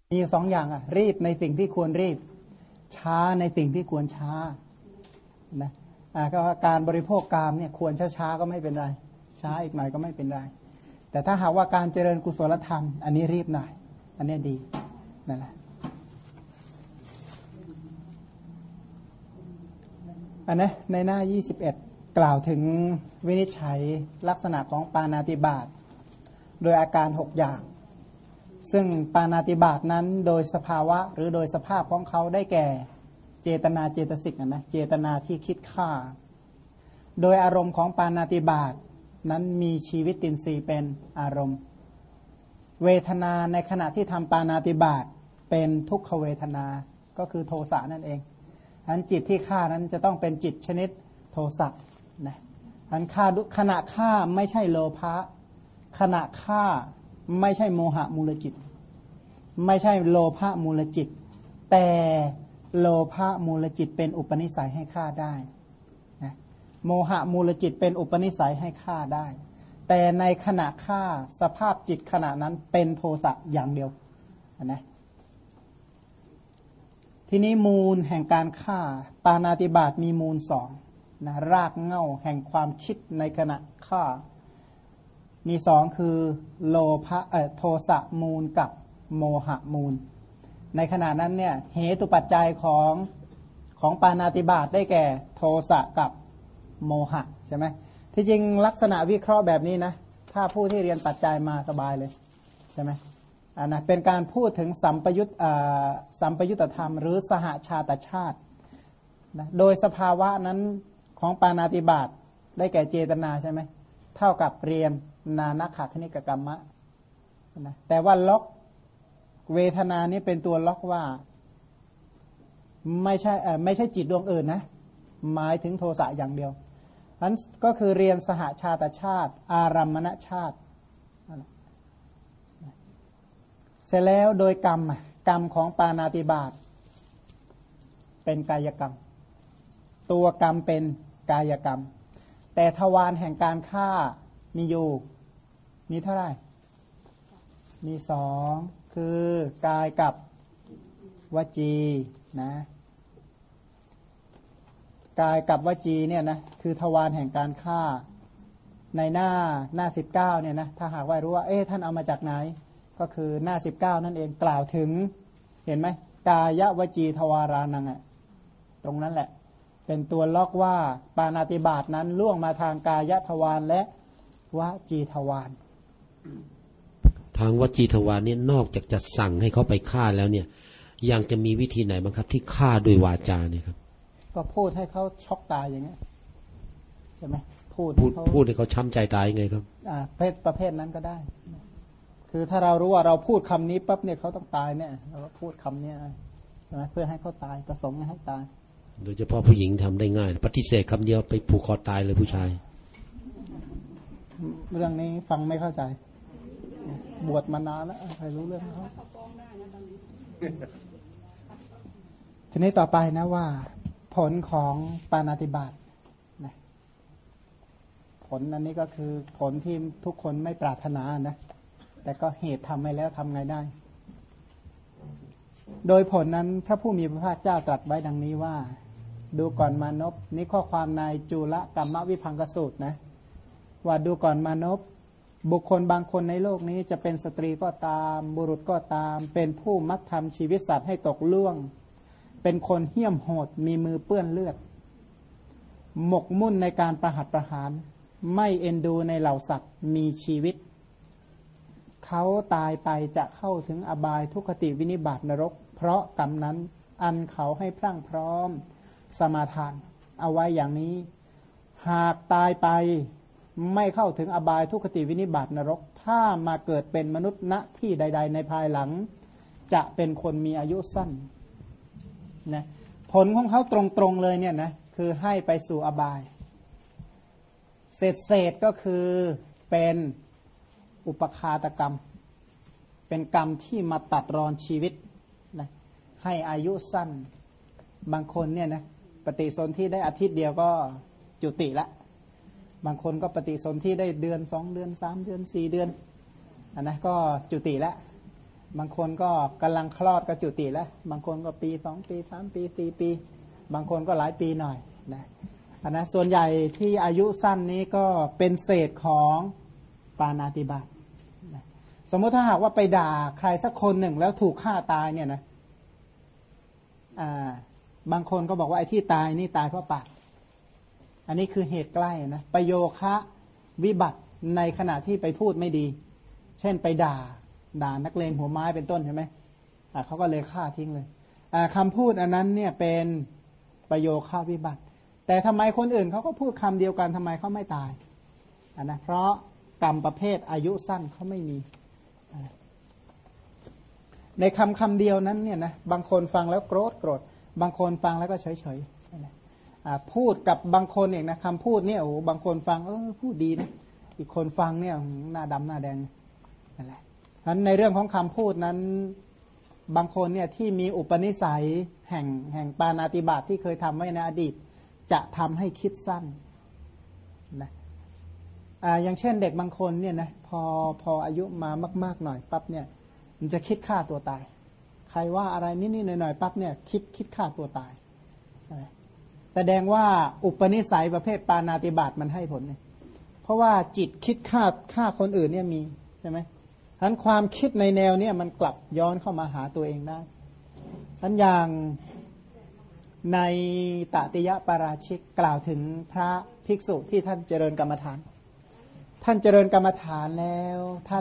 มีสองอย่างรีบในสิ่งที่ควรรีบช้าในสิ่งที่ควรช้านะก็การบริโภคกามเนี่ยควรช้าๆก็ไม่เป็นไรช้าอีกหน่อยก็ไม่เป็นไรแต่ถ้าหากว่าการเจริญกุศลธรรมอันนี้รีบหน่อยอันนี้ดีนั่นแหละอันนะในหน้า21กล่าวถึงวินิจฉัยลักษณะของปาณาติบาตโดยอาการ6อย่างซึ่งปาณาติบาตนั้นโดยสภาวะหรือโดยสภาพของเขาได้แก่เจตนาเจตสิกนะเจตนาที่คิดฆ่าโดยอารมณ์ของปาณาติบาตนั้นมีชีวิตตินทรีย์เป็นอารมณ์เวทนาในขณะที่ทำปาณาติบาตเป็นทุกขเวทนาก็คือโทสะนั่นเองอันจิตที่ฆ่านั้นจะต้องเป็นจิตชนิดโทสะนะอันฆ่าขณะฆ่าไม่ใช่โลภะขณะฆ่าไม่ใช่โมหะมูลจิตไม่ใช่โลภะมูลจิตแต่โลภะมูลจิตเป็นอุปนิสัยให้ฆ่าได้นะโมหะมูลจิตเป็นอุปนิสัยให้ฆ่าได้แต่ในขณะฆ่าสภาพจิตขณะนั้นเป็นโทสะอย่างเดียวนะทีนี้มูลแห่งการฆ่าปาณาติบาตมีมูลสองนะรากเหง้าแห่งความคิดในขณะฆ่ามีสองคือโลภะโทสะมูลกับโมหะมูลในขณะนั้นเนี่ยเหตุปัจจัยของปาณาติบาตได้แก่โทสะกับโมหะใช่ไหมที่จริงลักษณะวิเคราะห์แบบนี้นะถ้าผู้ที่เรียนปัจจัยมาสบายเลยใช่ไหมนะเป็นการพูดถึงสัมปยุตธรรมหรือสหชาตชาตินะโดยสภาวะนั้นของปาณาติบาตได้แก่เจตนาใช่ไหมเท่ากับเรียนนานักขคณิกกรรมะนะแต่ว่าล็อกเวทนานี้เป็นตัวล็อกว่าไม่ใช่จิตดวงอื่นนะหมายถึงโทสะอย่างเดียวนั้นก็คือเรียนสหชาตชาติอารัมมณชาติเสร็จแล้วโดยกรรมของปาณาติบาตเป็นกายกรรมตัวกรรมเป็นกายกรรมแต่ทวารแห่งการฆ่ามีอยู่มีเท่าไหร่มีสองคือกายกับวจีนะกายกับวจีเนี่ยนะคือทวารแห่งการฆ่าในหน้า19เนี่ยนะถ้าหากว่ารู้ว่าท่านเอามาจากไหนก็คือหน้า19นั่นเองกล่าวถึงเห็นไหมกายวจีทวารานังตรงนั้นแหละเป็นตัวล็อกว่าปาณาติบาตนั้นล่วงมาทางกายทวารและวจีทวารทางวจีทวารเนี่ยนอกจากจะสั่งให้เขาไปฆ่าแล้วเนี่ยยังจะมีวิธีไหนบ้างครับที่ฆ่าโดยวาจาเนี่ยครับก็พูดให้เขาช็อกตายอย่างเงี้ยใช่ไหมพูดให้เขาช้ำใจตายยังไงครับประเภทนั้นก็ได้คือถ้าเรารู้ว่าเราพูดคำนี้ปั๊บเนี่ยเขาต้องตายเนี่ยเราก็พูดคำนี้ใช่ไหมเพื่อให้เขาตายประสงค์ให้ตายโดยเฉพาะผู้หญิงทำได้ง่ายปฏิเสธคำเดียวไปผูกคอตายเลยผู้ชายเรื่องนี้ฟังไม่เข้าใจบวชมานานแล้วใครรู้เรื่องเขาทีนี้ต่อไปนะว่าผลของปาณาติบาตนะผลอันนี้ก็คือผลที่ทุกคนไม่ปรารถนานะแต่ก็เหตุทำไปแล้วทำไงได้โดยผลนั้นพระผู้มีพระภาคเจ้าตรัสไว้ดังนี้ว่าดูก่อนมานพนี่ข้อความในจุลกัมมวิภังกสูตรนะว่าดูก่อนมานพบุคคลบางคนในโลกนี้จะเป็นสตรีก็ตามบุรุษก็ตามเป็นผู้มักทำชีวิตสัตว์ให้ตกล่วงเป็นคนเหี้ยมโหดมีมือเปื้อนเลือดหมกมุ่นในการประหัตประหารไม่เอ็นดูในเหล่าสัตว์มีชีวิตเขาตายไปจะเข้าถึงอบายทุกขติวินิบาตนรกเพราะกรรมนั้นอันเขาให้พรั่งพร้อมสมาทานเอาไว้อย่างนี้หากตายไปไม่เข้าถึงอบายทุกขติวินิบาตนรกถ้ามาเกิดเป็นมนุษย์ณที่ใดๆในภายหลังจะเป็นคนมีอายุสั้นนะผลของเขาตรงๆเลยเนี่ยนะคือให้ไปสู่อบายเศษก็คือเป็นอุปคาตกรรมเป็นกรรมที่มาตัดรอนชีวิตนะให้อายุสั้นบางคนเนี่ยนะปฏิสนธิได้อาทิตย์เดียวก็จุติละบางคนก็ปฏิสนธิได้เดือน2 เดือน3 เดือน4 เดือนอันนะก็จุติละบางคนก็กำลังคลอดก็จุติแล้วบางคนก็ปี2 ปี 3 ปี 4 ปีบางคนก็หลายปีหน่อยนะอันนั้นส่วนใหญ่ที่อายุสั้นนี้ก็เป็นเศษของปาณาติบาตนะสมมติถ้าหากว่าไปด่าใครสักคนหนึ่งแล้วถูกฆ่าตายเนี่ยนะบางคนก็บอกว่าไอ้ที่ตายนี่ตายเพราะปากอันนี้คือเหตุใกล้นะประโยคะวิบัติในขณะที่ไปพูดไม่ดีเช่นไปด่านักเลงหัวไม้เป็นต้นใช่ไหมเขาก็เลยฆ่าทิ้งเลยคำพูดอันนั้นเนี่ยเป็นประโยคะวิบัติแต่ทำไมคนอื่นเขาก็พูดคำเดียวกันทำไมเขาไม่ตายนะเพราะกรรมประเภทอายุสั้นเขาไม่มีในคำเดียวนั้นเนี่ยนะบางคนฟังแล้วโกรธบางคนฟังแล้วก็เฉยพูดกับบางคนเองนะคำพูดเนี่ยโอ้บางคนฟังพูดดีนะอีกคนฟังเนี่ยหน้าดำหน้าแดงนั่นแหละฉะนั้นในเรื่องของคำพูดนั้นบางคนเนี่ยที่มีอุปนิสัยแห่งปาณาติบาตที่เคยทำไว้ในอดีตจะทำให้คิดสั้นนะอย่างเช่นเด็กบางคนเนี่ยนะพออายุมามากๆหน่อยปั๊บเนี่ยมันจะคิดฆ่าตัวตายใครว่าอะไรนิดๆหน่อยๆปั๊บเนี่ยคิดฆ่าตัวตายแสดงว่าอุปนิสัยประเภทปาณาติบาตมันให้ผลเนี่ยเพราะว่าจิตคิดฆ่าคนอื่นเนี่ยมีใช่ไหมฉะนั้นความคิดในแนวเนี่ยมันกลับย้อนเข้ามาหาตัวเองได้ฉะนั้นอย่างในตติยปาราชิกกล่าวถึงพระภิกษุที่ท่านเจริญกรรมฐานแล้วท่าน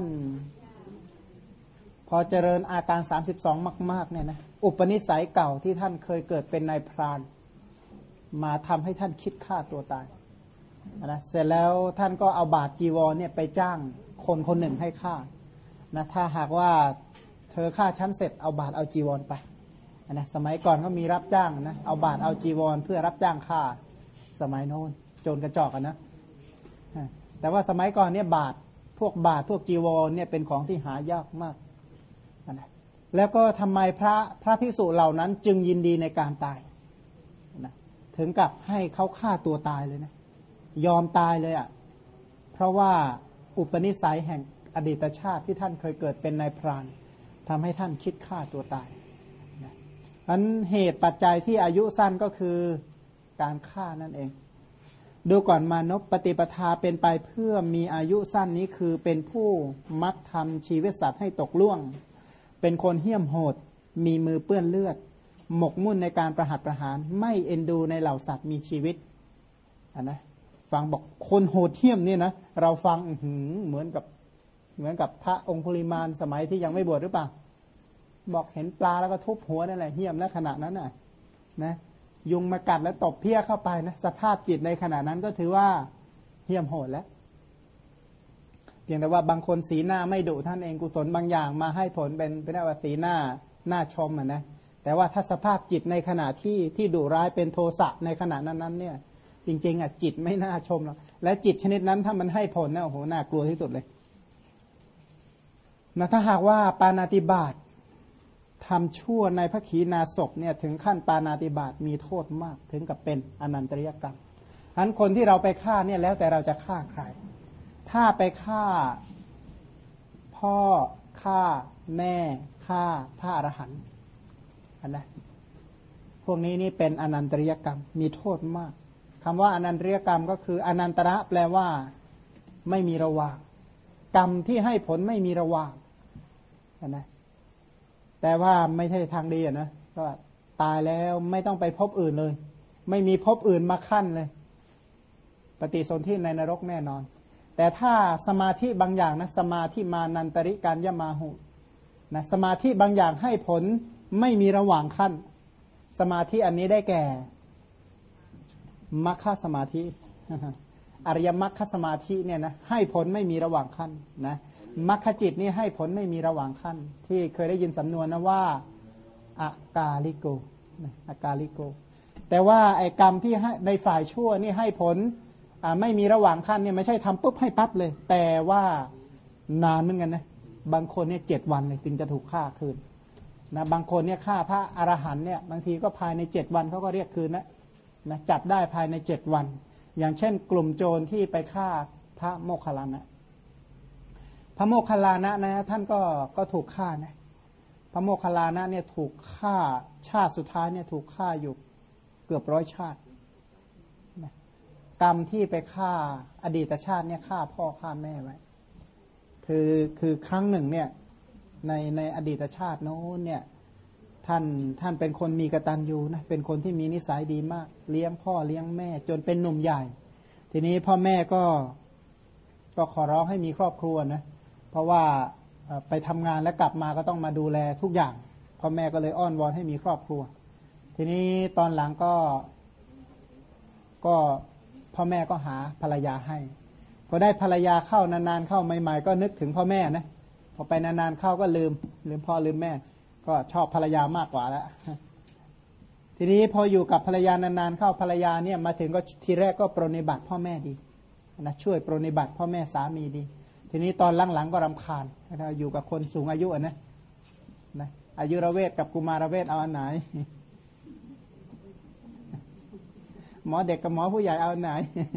พอเจริญอาการ32มากๆเนี่ยนะอุปนิสัยเก่าที่ท่านเคยเกิดเป็นนายพรานมาทำให้ท่านคิดฆ่าตัวตายนะเสร็จแล้วท่านก็เอาบาตรจีวรเนี่ยไปจ้างคนหนึ่งให้ฆ่านะถ้าหากว่าเธอฆ่าฉันเสร็จเอาบาตรเอาจีวรไปนะสมัยก่อนก็มีรับจ้างนะเอาบาตรเอาจีวรเพื่อรับจ้างฆ่าสมัยโน้นโจรกระจอกนะแต่ว่าสมัยก่อนเนี่ยบาตรพวกจีวรเนี่ยเป็นของที่หายากมากนะแล้วก็ทำไมพระภิกษุเหล่านั้นจึงยินดีในการตายนะถึงกับให้เขาฆ่าตัวตายเลยนะยอมตายเลยอ่ะเพราะว่าอุปนิสัยแห่งอดีตชาติที่ท่านเคยเกิดเป็นนายพรานทำให้ท่านคิดฆ่าตัวตายนะอันเหตุปัจจัยที่อายุสั้นก็คือการฆ่านั่นเองดูก่อนมานพปฏิปทาเป็นไปเพื่อมีอายุสั้นนี้คือเป็นผู้มักทำชีวิตสัตว์ให้ตกล่วงเป็นคนเหี้ยมโหดมีมือเปื้อนเลือดหมกมุ่นในการประหัตประหารไม่เอ็นดูในเหล่าสัตว์มีชีวิตนะฟังบอกคนโหดเหี้ยมเนี่ยนะเราฟังเหมือนกับพระองคุลิมานสมัยที่ยังไม่บวชหรือเปล่าบอกเห็นปลาแล้วก็ทุบหัวนั่นแหละเหี้ยมนะขณะนั้นน่ะนะยุงมากัดแล้วตบเพี้ยเข้าไปนะสภาพจิตในขณะนั้นก็ถือว่าเหี้ยมโหดแล้วเพียงแต่ว่าบางคนสีหน้าไม่ดุท่านเองกุศลบางอย่างมาให้ผลเป็นว่าสีหน้าชมนะแต่ว่าถ้าสภาพจิตในขณะที่ดุร้ายเป็นโทสะในขณะนั้นเนี่ยจริงๆจิตไม่น่าชมหรอกและจิตชนิดนั้นถ้ามันให้ผลนะโอ้โหน่ากลัวที่สุดเลยนะถ้าหากว่าปาณาติบาตทำชั่วในพระขีณาสพเนี่ยถึงขั้นปาณาติบาตมีโทษมากถึงกับเป็นอนันตริยกรรมฉะนั้นคนที่เราไปฆ่าเนี่ยแล้วแต่เราจะฆ่าใครถ้าไปฆ่าพ่อฆ่าแม่ฆ่าพระอรหันต์นะพวกนี้นี่เป็นอนันตริยกรรมมีโทษมากคำว่าอนันตริยกรรมก็คืออนันตระแปลว่าไม่มีระหว่างกรรมที่ให้ผลไม่มีระหว่างนะแต่ว่าไม่ใช่ทางดีนะก็ตายแล้วไม่ต้องไปพบอื่นเลยไม่มีพบอื่นมาขั้นเลยปฏิสนธิในนรกแน่นอนแต่ถ้าสมาธิบางอย่างนะสมาธิมานันตริการยมาหุนะสมาธิบางอย่างให้ผลไม่มีระหว่างขั้นสมาธิอันนี้ได้แก่มัคคสมาธิอริยมรรคสมาธิเนี่ยนะให้ผลไม่มีระหว่างขั้นนะมรรคจิตนี่ให้ผลไม่มีระหว่างขั้นที่เคยได้ยินสำนวนนะว่าอากาลิโกอากาลิโกแต่ว่าไอ้กรรมที่ในฝ่ายชั่วนี่ให้ผลไม่มีระหว่างขั้นเนี่ยไม่ใช่ทำปุ๊บให้ปั๊บเลยแต่ว่านานเหมือนกันนะบางคนเนี่ย7 วันเลยจึงจะถูกฆ่าคืนนะบางคนเนี่ยฆ่าพระอรหันต์เนี่ยบางทีก็ภายใน7 วันเขาก็เรียกคืนนะจับได้ภายใน7 วันอย่างเช่นกลุ่มโจรที่ไปฆ่าพระโมคคัลลานะพระโมคคัลลานะนะท่านก็ถูกฆ่านะระโมคคัลลานะเนี่ยถูกฆ่าชาติสุดท้ายเนี่ยถูกฆ่าอยู่เกือบ100 ชาติกรรมที่ไปฆ่าอดีตชาติเนี่ยฆ่าพ่อฆ่าแม่ไว้คือครั้งหนึ่งเนี่ยในอดีตชาติโน้นเนี่ยท่านเป็นคนมีกตัญญูนะเป็นคนที่มีนิสัยดีมากเลี้ยงพ่อเลี้ยงแม่จนเป็นหนุ่มใหญ่ทีนี้พ่อแม่ก็ขอร้องให้มีครอบครัวนะเพราะว่าไปทำงานแล้วกลับมาก็ต้องมาดูแลทุกอย่างพ่อแม่ก็เลยอ้อนวอนให้มีครอบครัวทีนี้ตอนหลังก็พ่อแม่ก็หาภรรยาให้พอได้ภรรยาเข้านานๆเข้าใหม่ๆก็นึกถึงพ่อแม่นะพอไปนานๆเข้าก็ลืมพ่อลืมแม่ก็ชอบภรรยามากกว่าแล้วทีนี้พออยู่กับภรรยานานๆเข้าภรรยาเนี่ยมาถึงก็ทีแรกก็ปรนนิบัติพ่อแม่ดีนะช่วยปรนนิบัติพ่อแม่สามีดีทีนี้ตอนหลังๆก็รำคาญนะอยู่กับคนสูงอายุนะอายุรเวทกับกุมารเวทเอาอันไหนหมอเด็กกับหมอผู้ใหญ่เอาอันไหน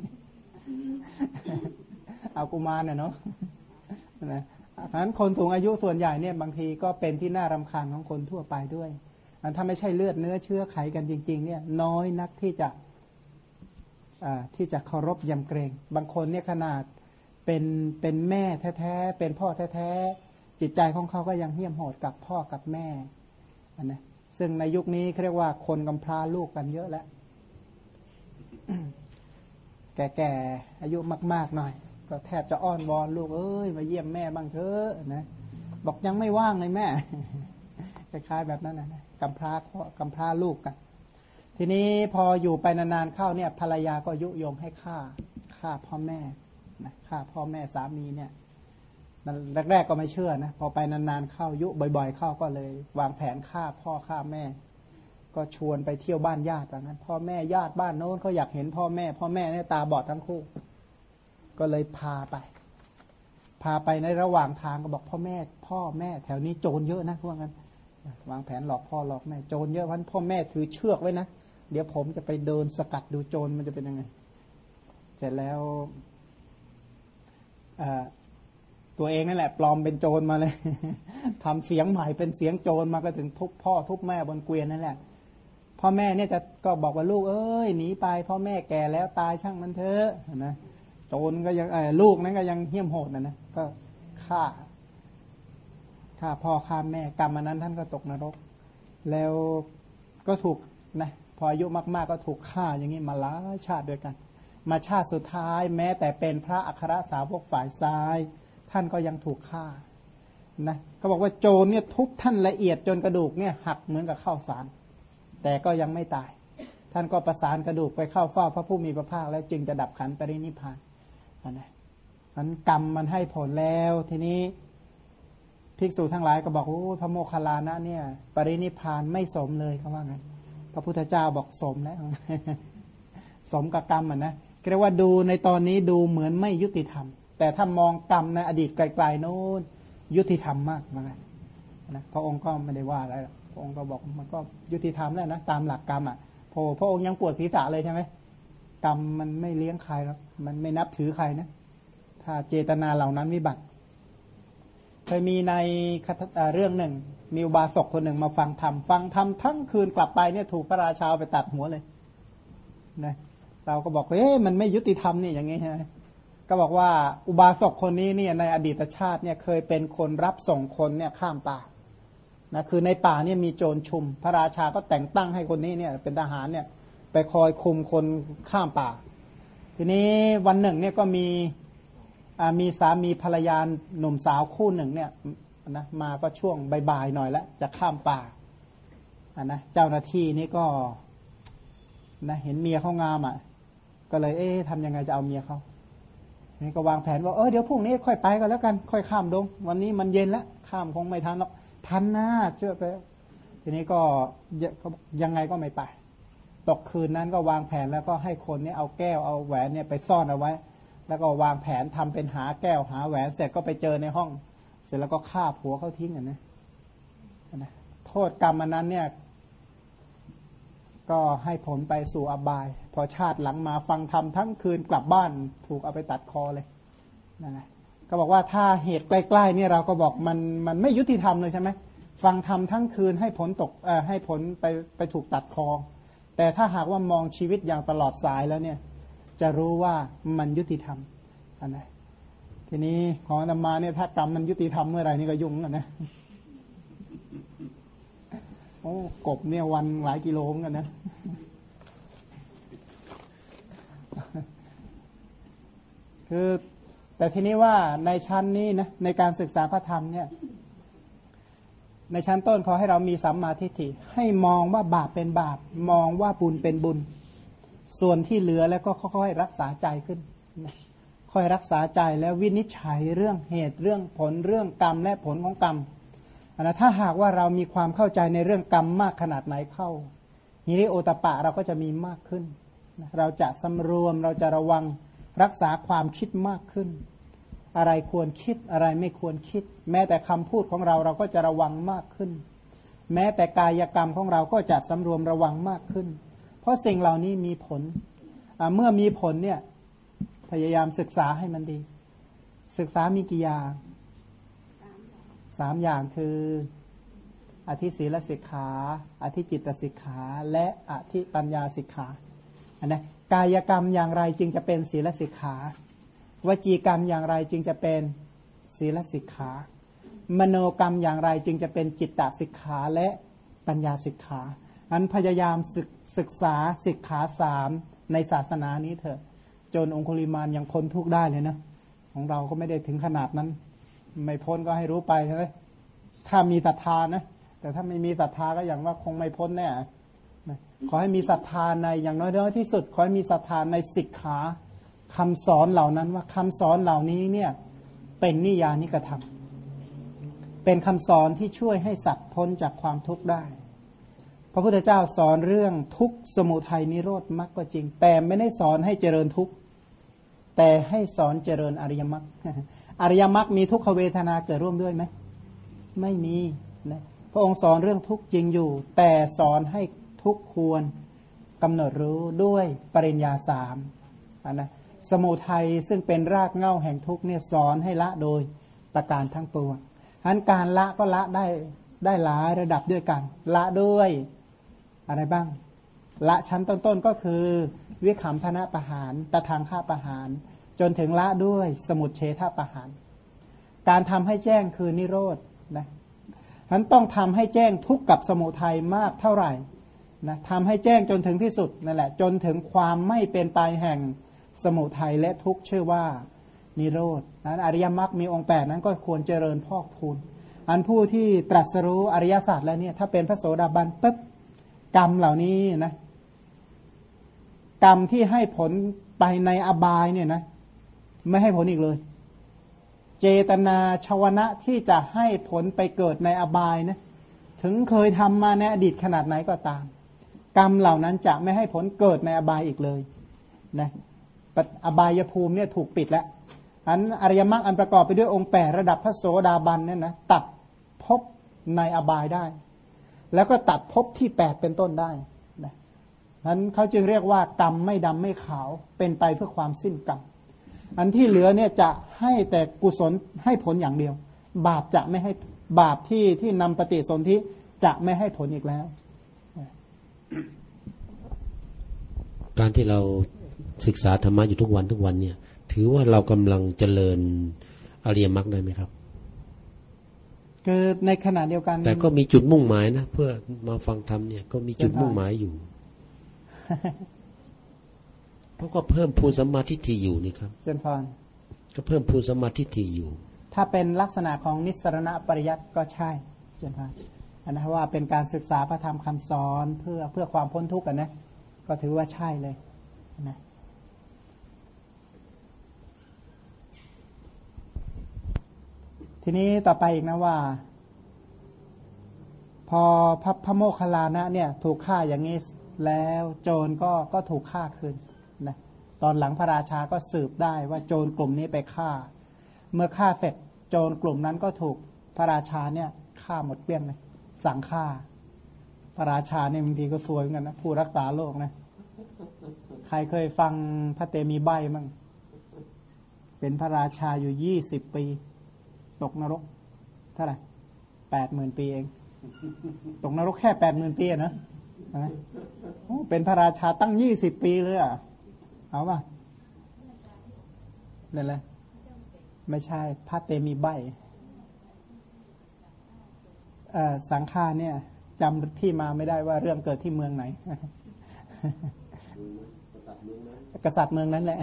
เอากุมารเนาะนะเพราะฉะนั้นคนสูงอายุส่วนใหญ่เนี่ยบางทีก็เป็นที่น่ารำคาญของคนทั่วไปด้วยถ้าไม่ใช่เลือดเนื้อเชื้อไขกันจริงๆเนี่ยน้อยนักที่จะเคารพยำเกรงบางคนเนี่ยขนาดเป็นแม่แท้ๆเป็นพ่อแท้ๆจิตใจของเขาก็ยังเหี้ยมโหดกับพ่อกับแม่นะซึ่งในยุคนี้เรียกว่าคนกำพร้าลูกกันเยอะแล้ว แก่ๆอายุมากๆหน่อยก็แทบจะอ้อนวอนลูกเอ้ยมาเยี่ยมแม่บ้างเถอะนะบอกยังไม่ว่างเลยแม่ คล้ายๆแบบนั้นนะกำพร้าลูกกันทีนี้พออยู่ไปนานๆเข้าเนี่ยภรรยาก็ยุยงให้ฆ่าพ่อแม่นะฆ่าพ่อแม่สามีเนี่ยแรกๆก็ไม่เชื่อนะพอไปนานๆเข้ายุบ่อยๆเข้าก็เลยวางแผนฆ่าพ่อฆ่าแม่ก็ชวนไปเที่ยวบ้านญาติว่างั้นพ่อแม่ญาติบ้านโน้นเขาอยากเห็นพ่อแม่เนี่ยตาบอดทั้งคู่ก็เลยพาไปในระหว่างทางก็บอกพ่อแม่แถวนี้โจรเยอะนะพวกนั้นวางแผนหลอกพ่อหลอกแม่โจรเยอะวันพ่อแม่ถือเชือกไว้นะเดี๋ยวผมจะไปเดินสกัดดูโจรมันจะเป็นยังไงเสร็จแล้วตัวเองนั่นแหละปลอมเป็นโจรมาเลย ทำเสียงใหม่เป็นเสียงโจรมาก็ถึงทุบพ่อทุบแม่บนเกวียนนั่นแหละพ่อแม่เนี่ยก็บอกว่าลูกเอ้ยหนีไปพ่อแม่แก่แล้วตายช่างมันเถอะนะโจรก็ยังลูกนั้นก็ยังเหี้ยมโหดนะก็ฆ่าพ่อฆ่าแม่กรรมอันนั้นท่านก็ตกนรกแล้วก็ถูกนะพออายุมากๆก็ถูกฆ่าอย่างนี้มาหลายชาติด้วยกันมาชาติสุดท้ายแม้แต่เป็นพระอัครสาวกฝ่ายซ้ายท่านก็ยังถูกฆ่านะเขาบอกว่าโจรเนี่ยทุบท่านละเอียดจนกระดูกเนี่ยหักเหมือนกับข้าวสารแต่ก็ยังไม่ตายท่านก็ประสานกระดูกไปเข้าเฝ้าพระผู้มีพระภาคแล้วจึงจะดับขันปรินิพพานนั้นกรรมมันให้ผลแล้วทีนี้ภิกษุทั้งหลายก็บอกโอ้พระโมคคัลลานะเนี่ยปรินิพพานไม่สมเลยเขาว่างั้นพระพุทธเจ้าบอกสมแล้ว สมกับกรรมนะเรียกว่าดูในตอนนี้ดูเหมือนไม่ยุติธรรมแต่ถ้ามองกรรมในอดีตไกลๆโน้นยุติธรรมมากเหมือนกันนะพระองค์ก็ไม่ได้ว่าอะไรพระองค์ก็บอกมันก็ยุติธรรมแล้วนะตามหลักกรรมพระองค์ยังปวดศีรษะเลยใช่ไหมกรรมมันไม่เลี้ยงใครหรอกมันไม่นับถือใครนะถ้าเจตนาเหล่านั้นวิบัติเคยมีในเรื่องหนึ่งมีอุบาสกคนหนึ่งมาฟังธรรมทั้งคืนกลับไปเนี่ยถูกพระราชาไปตัดหัวเลยนะเราก็บอกมันไม่ยุติธรรมนี่อย่างงี้ใช่ไหมก็บอกว่าอุบาสกคนนี้เนี่ยในอดีตชาติเนี่ยเคยเป็นคนรับส่งคนเนี่ยข้ามป่านะคือในป่าเนี่ยมีโจรชุมพระราชาก็แต่งตั้งให้คนนี้เนี่ยเป็นทหารเนี่ยไปคอยคุมคนข้ามป่าทีนี้วันหนึ่งเนี่ยก็มีสามีภรรยาหนุ่มสาวคู่หนึ่งเนี่ยนะมาก็ช่วงบ่ายๆหน่อยแล้วจะข้ามป่านะเจ้าหน้าที่นี่ก็นะเห็นเมียเขางามก็เลยทำยังไงจะเอาเมียเขานี่ก็วางแผนว่าเดี๋ยวพรุ่งนี้ค่อยไปก็แล้วกันค่อยข้ามดงวันนี้มันเย็นแล้วข้ามคงไม่ทันหรอกทันนะเชื่อไปทีนี้ก็ยังไงก็ไม่ไปตกคืนนั้นก็วางแผนแล้วก็ให้คนนี้เอาแก้วเอาแหวนเนี่ยไปซ่อนเอาไว้แล้วก็วางแผนทำเป็นหาแก้วหาแหวนเสร็จก็ไปเจอในห้องเสร็จแล้วก็ฆ่าผัวเขาทิ้งกันนะโทษกรรมอันนั้นเนี่ยก็ให้ผลไปสู่อบายพอชาติหลังมาฟังธรรมทั้งคืนกลับบ้านถูกเอาไปตัดคอเลยนั่นแหละก็บอกว่าถ้าเหตุใกล้ๆนี่เราก็บอกมันไม่ยุติธรรมเลยใช่ไหมฟังธรรมทั้งคืนให้ผลตกให้ผลไปถูกตัดคอแต่ถ้าหากว่ามองชีวิตอย่างตลอดสายแล้วเนี่ยจะรู้ว่ามันยุติธรรมอันไหนทีนี้ของอาตมาเนี่ยถ้ากรรมมันยุติธรรมเมื่อไหร่นี่ก็ยุ่งกันนะโอ้กบเนี่ยวันหลายกิโลกันนะคือแต่ทีนี้ว่าในชั้นนี้นะในการศึกษาพระธรรมเนี่ยในชั้นต้นขอให้เรามีสัมมาทิฏฐิให้มองว่าบาปเป็นบาปมองว่าบุญเป็นบุญส่วนที่เหลือแล้วก็ค่อยๆรักษาใจขึ้นค่อยรักษาใจแล้ววินิจฉัยเรื่องเหตุเรื่องผลเรื่องกรรมและผลของกรรมนะถ้าหากว่าเรามีความเข้าใจในเรื่องกรรมมากขนาดไหนเข้าฮิริโอตปะเราก็จะมีมากขึ้นเราจะสำรวมเราจะระวังรักษาความคิดมากขึ้นอะไรควรคิดอะไรไม่ควรคิดแม้แต่คำพูดของเราเราก็จะระวังมากขึ้นแม้แต่กายกรรมของเราก็จะสำรวมระวังมากขึ้นเพราะสิ่งเหล่านี้มีผลเมื่อมีผลเนี่ยพยายามศึกษาให้มันดีศึกษามีกี่อย่าง3 อย่างคืออธิศีลสิกขาอธิจิตตสิกขาและอธิปัญญาสิกขานะกายกรรมอย่างไรจึงจะเป็นศีลสิกขาวจีกรรมอย่างไรจึงจะเป็นศีลสิกขามโนกรรมอย่างไรจึงจะเป็นจิตตสิกขาและปัญญาสิกขาอันพยายามศึกษาสิกขา3ในศาสนานี้เถอะจนองคุลิมานยังพ้นทุกข์ได้เลยนะของเราก็ไม่ได้ถึงขนาดนั้นไม่พ้นก็ให้รู้ไปใช่ไหมถ้ามีศรัทธานะแต่ถ้าไม่มีศรัทธาก็อย่างว่าคงไม่พ้นแน่ขอให้มีศรัทธาในอย่างน้อยที่สุดขอให้มีศรัทธาในสิกขาคำสอนเหล่านั้นว่าคำสอนเหล่านี้เนี่ยเป็นนิยานิกธรรมเป็นคำสอนที่ช่วยให้สัตว์พ้นจากความทุกข์ได้พระพุทธเจ้าสอนเรื่องทุกข์สมุทัยนิโรธมรรคก็จริงแต่ไม่ได้สอนให้เจริญทุกข์แต่ให้สอนเจริญอริยมรรคอริยมรรคมีทุกขเวทนาเกิดร่วมด้วยไหมไม่มีนะพระองค์สอนเรื่องทุกข์จริงอยู่แต่สอนให้ทุกข์ควรกำหนดรู้ด้วยปริญญา3นะสมุทัยซึ่งเป็นรากเหง้าแห่งทุกข์เนี่ยสอนให้ละโดยประการทั้งปวงฉะนั้นการละก็ละได้หลายระดับด้วยกันละด้วยอะไรบ้างละชั้นต้นๆก็คือวิคัมภณประหารตทังฆประหารจนถึงละด้วยสมุจเฉทประหารการทำให้แจ้งคือนิโรธนะฉะนั้นต้องทำให้แจ้งทุกข์กับสมุทัยมากเท่าไหร่นะทำให้แจ้งจนถึงที่สุดนั่นแหละจนถึงความไม่เป็นไปแห่งสมุทัยและทุกข์ชื่อว่านิโรธนั้นอริยมรรคมีองค์8นั้นก็ควรเจริญพอกพูนอันผู้ที่ตรัสรู้อริยสัจแล้วเนี่ยถ้าเป็นพระโสดาบันปุ๊บกรรมเหล่านี้นะกรรมที่ให้ผลไปในอบายเนี่ยนะไม่ให้ผลอีกเลยเจตนาชวนะที่จะให้ผลไปเกิดในอบายนะถึงเคยทำมาในอดีตขนาดไหนก็ตามกรรมเหล่านั้นจะไม่ให้ผลเกิดในอบายอีกเลยนะอบายภูมิเนี่ยถูกปิดแล้วอันอริยมรรคอันประกอบไปด้วยองค์8ระดับพระโสดาบันเนี่ยนะตัดภพในอบายได้แล้วก็ตัดภพที่8เป็นต้นได้นะนั้นเขาจึงเรียกว่ากรรมไม่ดำไม่ขาวเป็นไปเพื่อความสิ้นกรรมอันที่เหลือเนี่ยจะให้แต่กุศลให้ผลอย่างเดียวบาปจะไม่ให้บาปที่นำปฏิสนธิจะไม่ให้ผลอีกแล้วการที่เราศึกษาธรรมะอยู่ทุกวันเนี่ยถือว่าเรากำลังเจริญอริยมรรคได้ไหมครับคือในขณะเดียวกันแต่ก็มีจุดมุ่งหมายนะเพื่อมาฟังธรรมเนี่ยก็มีจุดมุ่งหมายอยู่เพราะก็เพิ่มพูนสัมมาทิฏฐิอยู่นี่ครับเจนพรก็เพิ่มพูนสัมมาทิฏฐิอยู่ถ้าเป็นลักษณะของนิสรณปริยัติก็ใช่เจนพรอันนั้นว่าเป็นการศึกษาพระธรรมคำสอนเพื่อความพ้นทุกข์กันนะก็ถือว่าใช่เลยนะทีนี้ต่อไปอีกนะว่าพอพระโมคคัลลานะเนี่ยถูกฆ่าอย่างนี้แล้วโจรก็ถูกฆ่าคืนนะตอนหลังพระราชาก็สืบได้ว่าโจรกลุ่มนี้ไปฆ่าเมื่อฆ่าเสร็จโจรกลุ่มนั้นก็ถูกพระราชาเนี่ยฆ่าหมดเกลี้ยงเลยสั่งฆ่าพระราชาเนี่ยบางทีก็สวยเหมือนกันนะผู้รักษาโลกนะใครเคยฟังพระเตมีใบมั่งเป็นพระราชาอยู่20 ปีตกนรกเท่าไหร่80,000 ปีเองตกนรกแค่ 80,000 ปีนะเป็นพระราชาตั้ง20 ปีเลยอ่ะเอาป่ะนั่นแหละไม่ใช่พระเตมีใบสังฆาเนี่ยจำที่มาไม่ได้ว่าเรื่องเกิดที่เมืองไหน กษัตริย์เมืองนั้นแหละ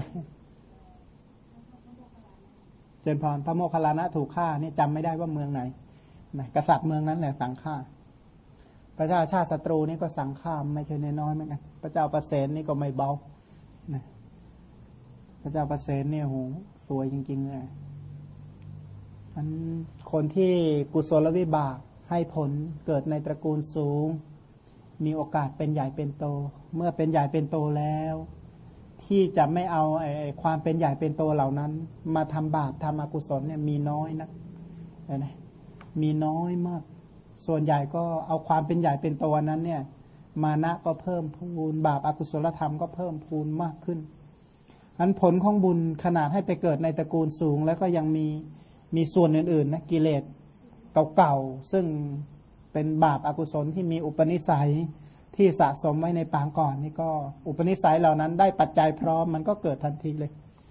เจนพรพระโมคคัลลานะถูกฆ่าเนี่ยจำไม่ได้ว่าเมืองไหนนะกษัตริย์เมืองนั้นแหละสังฆาพระเจ้าชาติศัตรูนี่ก็สังฆาไม่ใช่น้อยเหมือนกันพระเจ้าประเสนนี่ก็ไม่เบานะพระเจ้าประเสนเนี่ยโหสวยจริงๆเลยอันคนที่กุศลวิบากให้ผลเกิดในตระกูลสูงมีโอกาสเป็นใหญ่เป็นโตเมื่อเป็นใหญ่เป็นโตแล้วที่จะไม่เอาความเป็นใหญ่เป็นโตเหล่านั้นมาทำบาปทำอกุศลเนี่ยมีน้อยนะมีน้อยมากส่วนใหญ่ก็เอาความเป็นใหญ่เป็นโตนั้นเนี่ยมานะก็เพิ่มพูนบาปอกุศลธรรมก็เพิ่มพูนมากขึ้นอันผลของบุญขนาดให้ไปเกิดในตระกูลสูงแล้วก็ยังมีส่วนอื่นๆนะกิเลสเก่าๆซึ่งเป็นบาปอกุศลที่มีอุปนิสัยที่สะสมไว้ในปางก่อนนี่ก็อุปนิสัยเหล่านั้นได้ปัจจัยพร้อมมันก็เกิดทันทีเลย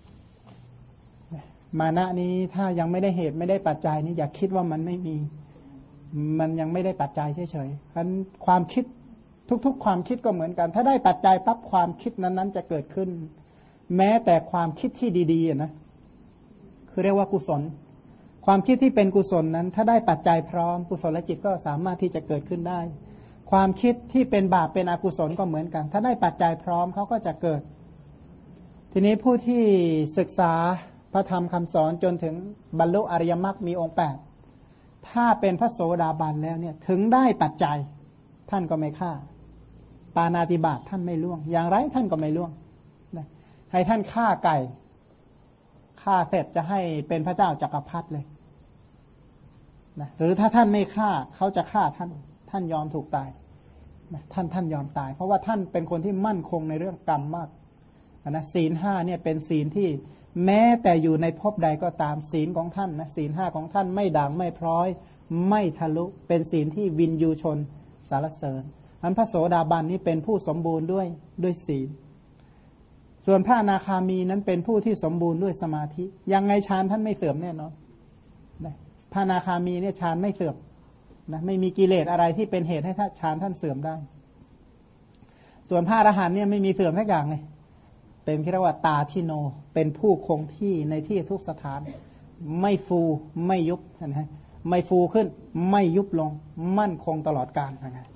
มานะนี้ถ้ายังไม่ได้เหตุไม่ได้ปัจจัยนี่อย่าคิดว่ามันไม่มีมันยังไม่ได้ปัจจัยเฉยๆฉะนั้นความคิดทุกๆความคิดก็เหมือนกันถ้าได้ปัจจัยปั๊บความคิดนั้นๆจะเกิดขึ้นแม้แต่ความคิดที่ดีๆนะคือเรียกว่ากุศลความคิดที่เป็นกุศลนั้นถ้าได้ปัจจัยพร้อมกุศลจิตก็สามารถที่จะเกิดขึ้นได้ความคิดที่เป็นบาปเป็นอกุศลก็เหมือนกันถ้าได้ปัจจัยพร้อมเขาก็จะเกิดทีนี้ผู้ที่ศึกษาพระธรรมคำสอนจนถึงบรรลุอริยมรรคมีองค์8ถ้าเป็นพระโสดาบันแล้วเนี่ยถึงได้ปัจจัยท่านก็ไม่ฆ่าปาณาติบาตท่านไม่ล่วงอย่างไรท่านก็ไม่ล่วงให้ท่านฆ่าไก่ฆ่าเสร็จจะให้เป็นพระเจ้าจักรพรรดิเลยนะหรือถ้าท่านไม่ฆ่าเขาจะฆ่าท่านยอมถูกตายนะท่านยอมตายเพราะว่าท่านเป็นคนที่มั่นคงในเรื่องกรรมมากนะศีล5เนี่ยเป็นศีลที่แม้แต่อยู่ในภพใดก็ตามศีลของท่านนะศีล5ของท่านไม่ด่างไม่พร้อยไม่ทะลุเป็นศีลที่วินยูชนสารเสริญอันพระโสดาบันนี้เป็นผู้สมบูรณ์ด้วยศีลส่วนพระอนาคามีนั้นเป็นผู้ที่สมบูรณ์ด้วยสมาธิยังไงฌานท่านไม่เสื่อมแน่นอนพระอนาคามีเนี่ยฌานไม่เสื่อมนะไม่มีกิเลสอะไรที่เป็นเหตุให้ฌานท่านเสื่อมได้ส่วนพระอรหันต์เนี่ยไม่มีเสื่อมสักอย่างเลยเป็นที่เรียกว่าตาทิโนเป็นผู้คงที่ในที่ทุกสถานไม่ฟูไม่ยุบนะไม่ฟูขึ้นไม่ยุบลงมั่นคงตลอดกาลนะ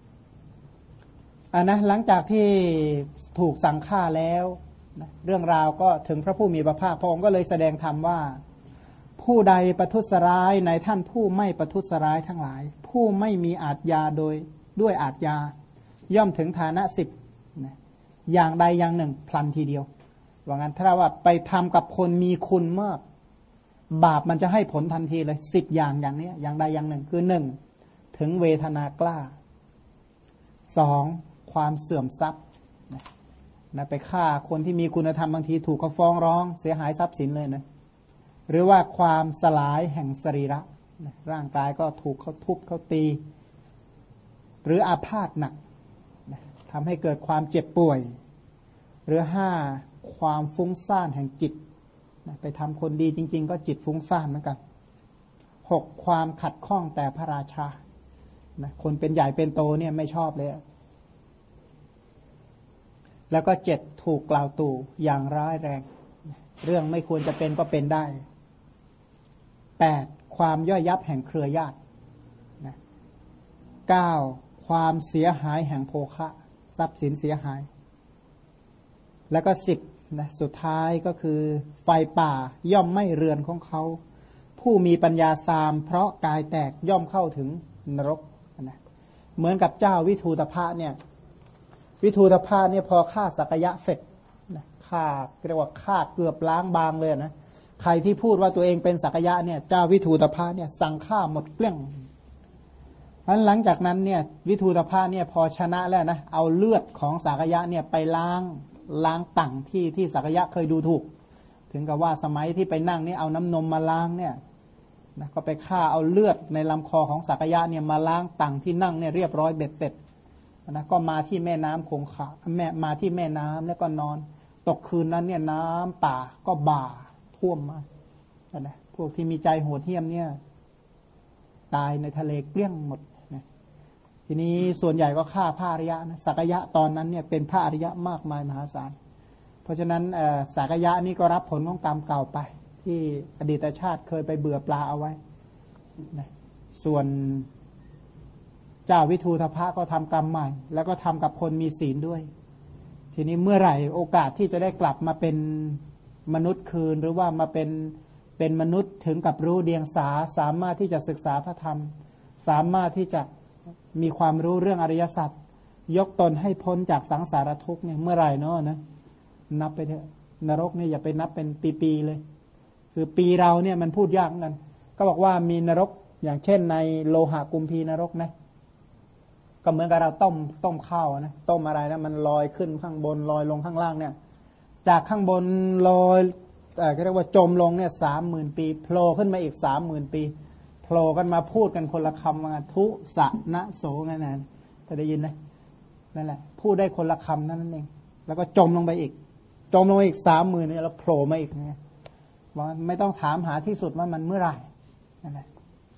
นะหลังจากที่ถูกสั่งฆ่าแล้วนะเรื่องราวก็ถึงพระผู้มีพระภาคพระองค์ก็เลยแสดงธรรมว่าผู้ใดประทุษร้ายในท่านผู้ไม่ประทุษร้ายทั้งหลายผู้ไม่มีอาทยาด้วยอาทยาย่อมถึงฐานะ10นะอย่างใดอย่างหนึ่งพลันทีเดียวว่างั้นถ้าว่าไปทำกับคนมีคุณมากบาปมันจะให้ผลทันทีเลย10อย่างนี้อย่างใดอย่างหนึ่งคือ1ถึงเวทนากล้า2ความเสื่อมทรัพย์นะไปฆ่าคนที่มีคุณธรรมบางทีถูกเขาฟ้องร้องเสียหายทรัพย์สินเลยนะหรือว่าความสลายแห่งสรีระร่างกายก็ถูกเขาทุบเขาตีหรืออาพาธหนักทำให้เกิดความเจ็บป่วยหรือ5ความฟุ้งซ่านแห่งจิตไปทำคนดีจริงๆก็จิตฟุ้งซ่านเหมือนกัน6ความขัดข้องแต่พระราชาคนเป็นใหญ่เป็นโตเนี่ยไม่ชอบเลยแล้วก็7ถูกกล่าวตู่อย่างร้ายแรงเรื่องไม่ควรจะเป็นก็เป็นได้8ความย่อยยับแห่งเครือญาติ9ความเสียหายแห่งโภคะทรัพย์สินเสียหายแล้วก็10นะสุดท้ายก็คือไฟป่าย่อมไม่เรือนของเขาผู้มีปัญญาสามเพราะกายแตกย่อมเข้าถึงนรกนะเหมือนกับเจ้าวิทูตภะเนี่ยวิทูตภะเนี่ยพอฆ่าสักยะเสร็จนะฆ่าเรียกว่าฆ่าเกือบล้างบางเลยนะใครที่พูดว่าตัวเองเป็นสักยะเนี่ยเจ้าวิทูตภะเนี่ยสั่งฆ่าหมดเกลี้ยงหลังจากนั้นเนี่ยวิทูตภะเนี่ยพอชนะแล้วนะเอาเลือดของสักยะเนี่ยไปล้างต่างที่สักยะเคยดูถูกถึงกับว่าสมัยที่ไปนั่งนี่เอาน้ำนมมาล้างเนี่ยนะก็ไปฆ่าเอาเลือดในลำคอของสักยะเนี่ยมาล้างตังที่นั่งเนี่ยเรียบร้อยเบ็ดเสร็จนะก็มาที่แม่น้ำคงคามาที่แม่น้ำแล้วก็นอนตกคืนนั้นเนี่ยน้ำป่าก็บ่าท่วมมานะพวกที่มีใจโหดเหี้ยมเนี่ยตายในทะเลเกลี้ยงหมดนะทีนี้ส่วนใหญ่ก็ฆ่าพระอริยะนะสักยะตอนนั้นเนี่ยเป็นพระอริยะมากมายมหาศาลเพราะฉะนั้นสักยะนี่ก็รับผลของกรรมเก่าไปที่อดีตชาติเคยไปเบื่อปลาเอาไว้นะส่วนเจ้าวิทูธพะก็ทำกรรมใหม่แล้วก็ทำกับคนมีศีลด้วยทีนี้เมื่อไหร่โอกาสที่จะได้กลับมาเป็นมนุษย์คืนหรือว่ามาเป็นมนุษย์ถึงกับรู้เดียงสาสามารถที่จะศึกษาพระธรรมสามารถที่จะมีความรู้เรื่องอริยสัจยกตนให้พ้นจากสังสารทุกข์เนี่ยเมื่อไหร่เนาะนะนับไปเถอะนรกเนี่ยอย่าไปนับเป็นปีๆเลยคือปีเราเนี่ยมันพูดยากเหมือนกันก็บอกว่ามีนรกอย่างเช่นในโลหะกุมพีนรกนะก็เหมือนกับเราต้มข้าวนะต้มอะไรนะมันลอยขึ้นข้างบนลอยลงข้างล่างเนี่ยจากข้างบนลอยเรียกว่าจมลงเนี่ย30,000 ปีโผล่ขึ้นมาอีก30,000 ปีโผล่กันมาพูดกันคนละคำว่าทุสะนะโสงั้นนะถ้าได้ยินนะนั่นแหละพูดได้คนละคำนั่นเองแล้วก็จมลงไปอีกจมลงอีก30,000เนี่ยแล้วโผล่มาอีกไงว่าไม่ต้องถามหาที่สุดว่ามันเมื่อไหร่นั่นแหละ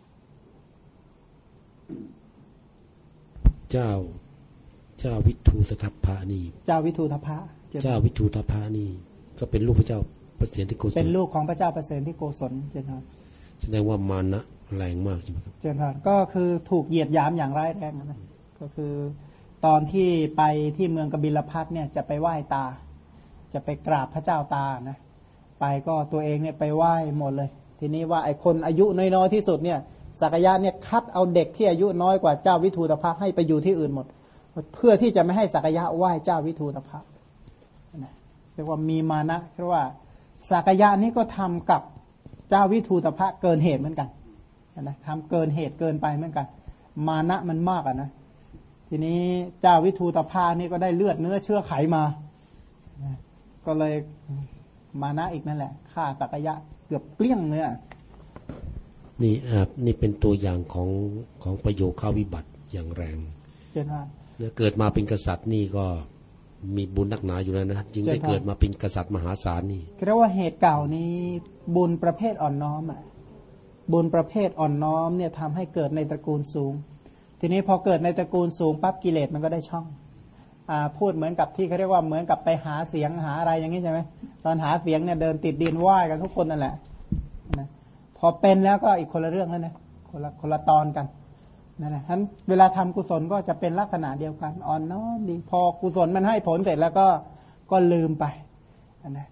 เจ้าวิทูธพะนี่เจ้าวิทูธพะเจ้าวิทูธพะนี่ก็เป็นลูกพระเจ้าประเสริฐที่โกศลเป็นลูกของพระเจ้าประเสริฐที่โกศลเจริญพรแสดงว่ามานะแรงมากใช่ไหมครับเจริญพรก็คือถูกเหยียดหยามอย่างร้ายแรงนะก็คือตอนที่ไปที่เมืองกบิลพัสเนี่ยจะไปไหว้ตาจะไปกราบพระเจ้าตานะไปก็ตัวเองเนี่ยไปไหว้หมดเลยทีนี้ว่าไอ้คนอายุน้อยๆที่สุดเนี่ยสักยะเนี่ยคัดเอาเด็กที่อายุน้อยกว่าเจ้าวิทูธพะให้ไปอยู่ที่อื่นหมดเพื่อที่จะไม่ให้สักยะไหว้เจ้าวิทูธพะนะเรียกว่ามีมานะเพราะว่าสักยะนี่ก็ทำกับเจ้าวิทูธพะเกินเหตุเหมือนกันนะทำเกินเหตุเกินไปเหมือนกันมานะมันมากนะทีนี้เจ้าวิทูธพะนี่ก็ได้เลือดเนื้อเชื้อไขมาก็เลยมานะอีกนั่นแหละฆ่าสักยะเกือบเกลี้ยงเลยนี่เป็นตัวอย่างของประโยคาวิบัติอย่างแรงเช่นว่าเกิดมาเป็นกษัตริย์นี่ก็มีบุญนักหนาอยู่แล้วนะจึงได้เกิดมาเป็นกษัตริย์มหาศาลนี่เรียกว่าเหตุเก่านี้บุญประเภทอ่อนน้อมบุญประเภทอ่อนน้อมเนี่ยทำให้เกิดในตระกูลสูงทีนี้พอเกิดในตระกูลสูงปั๊บกิเลสมันก็ได้ช่องพูดเหมือนกับที่เขาเรียกว่าเหมือนกับไปหาเสียงหาอะไรอย่างนี้ใช่ไหมตอนหาเสียงเนี่ยเดินติดดินไหว้กันทุกคนนั่นแหละนะพอเป็นแล้วก็อีกคนละเรื่องแล้วนะคนละตอนกันนั่นแหละฉะนั้นเวลาทำกุศลก็จะเป็นลักษณะเดียวกันอ่อนน้อมดีพอกุศลมันให้ผลเสร็จแล้วก็ลืมไปนะ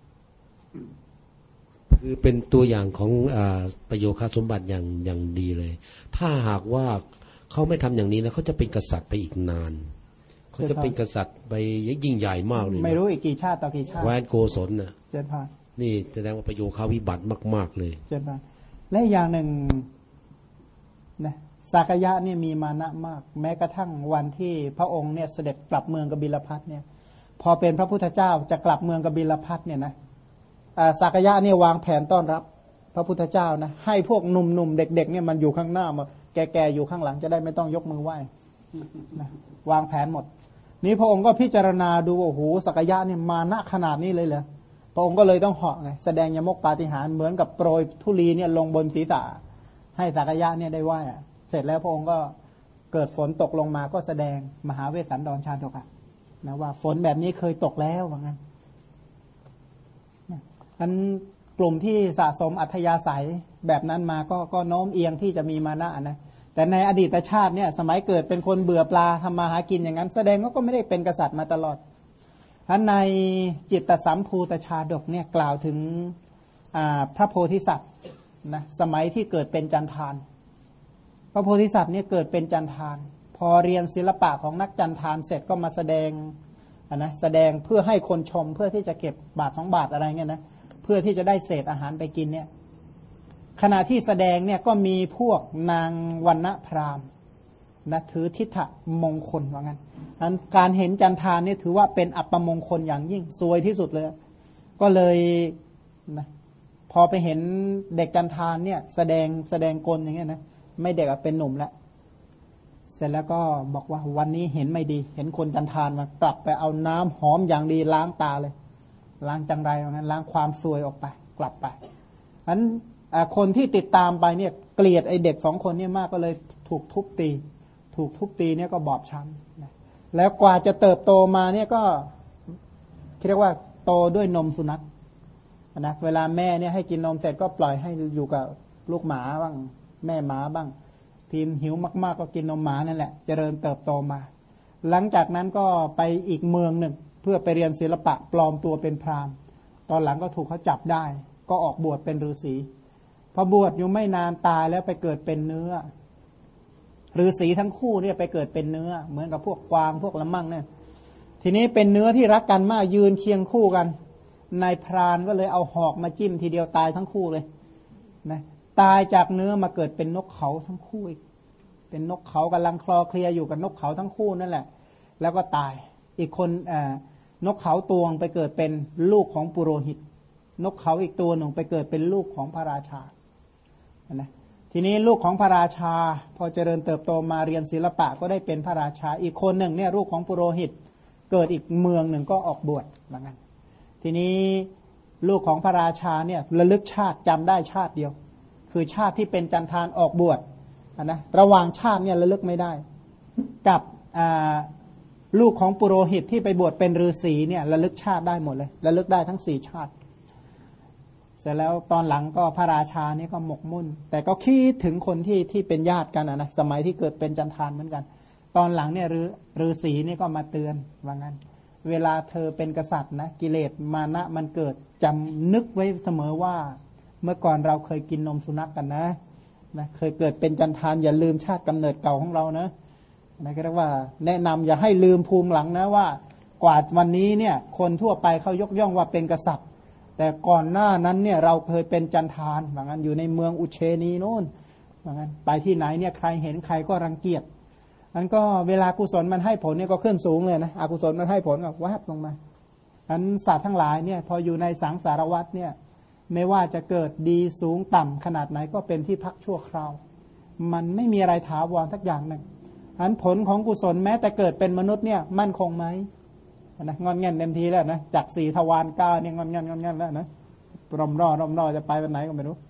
คือเป็นตัวอย่างของประโยชน์สมบัติอย่างดีเลยถ้าหากว่าเขาไม่ทำอย่างนี้นะเขาจะเป็นกษัตริย์ไปอีกนานเขาจะเป็นกษัตริย์ไปยิ่งใหญ่มากเลยไม่รู้อีกกี่ชาติต่อกี่ชาติแคว้นโกศลน่ะเจริญพรนี่แสดงว่าประโยชน์วิบัติมากๆเลยเจริญพรและอย่างหนึ่งนะสักยะเนี่ยมีมานะมากแม้กระทั่งวันที่พระองค์เนี่ยเสด็จกลับเมืองกบิลพัสเนี่ยพอเป็นพระพุทธเจ้าจะกลับเมืองกบิลพัสเนี่ยนะสักยะเนี่ยวางแผนต้อนรับพระพุทธเจ้านะให้พวกหนุ่มๆเด็กๆเนี่ยมันอยู่ข้างหน้ามาแก่ๆอยู่ข้างหลังจะได้ไม่ต้องยกมือไหว้นะวางแผนหมดนี้พระองค์ก็พิจารณาดูโอ้โหสักยะเนี่ยมานะขนาดนี้เลยเหรอพระองค์ก็เลยต้องเหาะไงแสดงยมกปาฏิหาริย์เหมือนกับโปรยธุลีเนี่ยลงบนศีรษะให้สักยะเนี่ยได้ไหว้เสร็จแล้วพระองค์ก็เกิดฝนตกลงมาก็แสดงมหาเวสสันดรชาดกนะว่าฝนแบบนี้เคยตกแล้วว่างั้นอันกลุ่มที่สะสมอัธยาศัยแบบนั้นมาก็โน้มเอียงที่จะมีมานะนะแต่ในอดีตชาติเนี่ยสมัยเกิดเป็นคนเบื่อปลาทำมาหากินอย่างนั้นแสดงว่าก็ไม่ได้เป็นกษัตริย์มาตลอดอันในจิตตสัมภูตชาดกเนี่ยกล่าวถึงพระโพธิสัตว์นะสมัยที่เกิดเป็นจันทานพระโพธิสัตว์เนี่ยเกิดเป็นจันทานพอเรียนศิลปะของนักจันทานเสร็จก็มาแสดงแสดงเพื่อให้คนชมเพื่อที่จะเก็บบาท2 บาทอะไรเงี้ยนะเพื่อที่จะได้เศษอาหารไปกินเนี่ยขณะที่แสดงเนี่ยก็มีพวกนางวรรณพราหมณ์นะถือทิฏฐมงคลว่างั้นการเห็นจันทานเนี่ยถือว่าเป็นอัปมงคลอย่างยิ่งซวยที่สุดเลยก็เลยนะพอไปเห็นเด็กจันทานเนี่ยแสดงกลอย่างเงี้ยนะไม่เด็กเป็นหนุ่มแล้วเสร็จแล้วก็บอกว่าวันนี้เห็นไม่ดีเห็นคนจันทานมากลับไปเอาน้ำหอมอย่างดีล้างตาเลยล้างจังไรอย่างนั้นล้างความซวยออกไปกลับไปอันคนที่ติดตามไปเนี่ยเกลียดไอเด็ก2 คนเนี่ยมากก็เลยถูกทุบตีเนี่ยก็บอบช้ำแล้วกว่าจะเติบโตมาเนี่ยก็เรียกว่าโตด้วยนมสุนัขนะเวลาแม่เนี่ยให้กินนมเสร็จก็ปล่อยให้อยู่กับลูกหมาบ้างแม่หมาบ้างทีมหิวมากๆก็กินนมหมานั่นแหละเจริญเติบโตมาหลังจากนั้นก็ไปอีกเมืองหนึ่งเพื่อไปเรียนศิลปะปลอมตัวเป็นพราหมณ์ตอนหลังก็ถูกเขาจับได้ก็ออกบวชเป็นฤาษีพอบวชอยู่ไม่นานตายแล้วไปเกิดเป็นเนื้อฤาษีทั้งคู่เนี่ยไปเกิดเป็นเนื้อเหมือนกับพวกกวางพวกละมั่งเนี่ยทีนี้เป็นเนื้อที่รักกันมากยืนเคียงคู่กันนายพรานก็เลยเอาหอกมาจิ้มทีเดียวตายทั้งคู่เลยนะตายจากเนื้อมาเกิดเป็นนกเขาทั้งคู่อีกเป็นนกเขากำลังคลอเคลียอยู่กับนกเขาทั้งคู่นั่นแหละแล้วก็ตายอีกคนนกเขาตัวงไปเกิดเป็นลูกของปุโรหิตนกเขาอีกตัวหนึ่งไปเกิดเป็นลูกของพระราชานะทีนี้ลูกของพระราชาพอเจริญเติบโตมาเรียนศิลปะก็ได้เป็นพระราชาอีกคนหนึ่งเนี่ยลูกของปุโรหิตเกิดอีกเมืองหนึ่งก็ออกบวชเหมือนกันทีนี้ลูกของพระราชาเนี่ยระลึกชาติจำได้ชาติเดียวคือชาติที่เป็นจันทานออกบวชนะระหว่างชาติเนี่ยระลึกไม่ได้กับลูกของปุโรหิตที่ไปบวชเป็นฤาษีเนี่ยระลึกชาติได้หมดเลยระลึกได้ทั้ง4 ชาติเสร็จแล้วตอนหลังก็พระราชานี่ก็หมกมุ่นแต่ก็คิดถึงคนที่เป็นญาติกันนะสมัยที่เกิดเป็นจันทานเหมือนกันตอนหลังเนี่ยฤาษีนี่ก็มาเตือนว่างั้นเวลาเธอเป็นกษัตริย์นะกิเลสมานะมันเกิดจำนึกไว้เสมอว่าเมื่อก่อนเราเคยกินนมสุนัขกันนะเคยเกิดเป็นจันทานอย่าลืมชาติกำเนิดเก่าของเรานะก็เรียกว่าแนะนำอย่าให้ลืมภูมิหลังนะว่ากว่าวันนี้เนี่ยคนทั่วไปเขายกย่องว่าเป็นกษัตริย์แต่ก่อนหน้านั้นเนี่ยเราเคยเป็นจันทานว่างั้นอยู่ในเมืองอุเชนีโน่นว่างั้นไปที่ไหนเนี่ยใครเห็นใครก็รังเกียจอันก็เวลากุศลมันให้ผลเนี่ยก็ขึ้นสูงเลยนะอกุศลมันให้ผลก็วาบลงมาอันสัตว์ทั้งหลายเนี่ยพออยู่ในสังสารวัฏเนี่ยไม่ว่าจะเกิดดีสูงต่ำขนาดไหนก็เป็นที่พักชั่วคราวมันไม่มีอะไรถาวรสักอย่างหนึ่งอันผลของกุศลแม้แต่เกิดเป็นมนุษย์เนี่ยมั่นคงไหมนะงอนเง่นเต็มทีแล้วนะจาก4 ทวาร9เนี่ยงอนเง่นแล้วนะร่อมร่อจะไปวันไหนก็ไม่รู้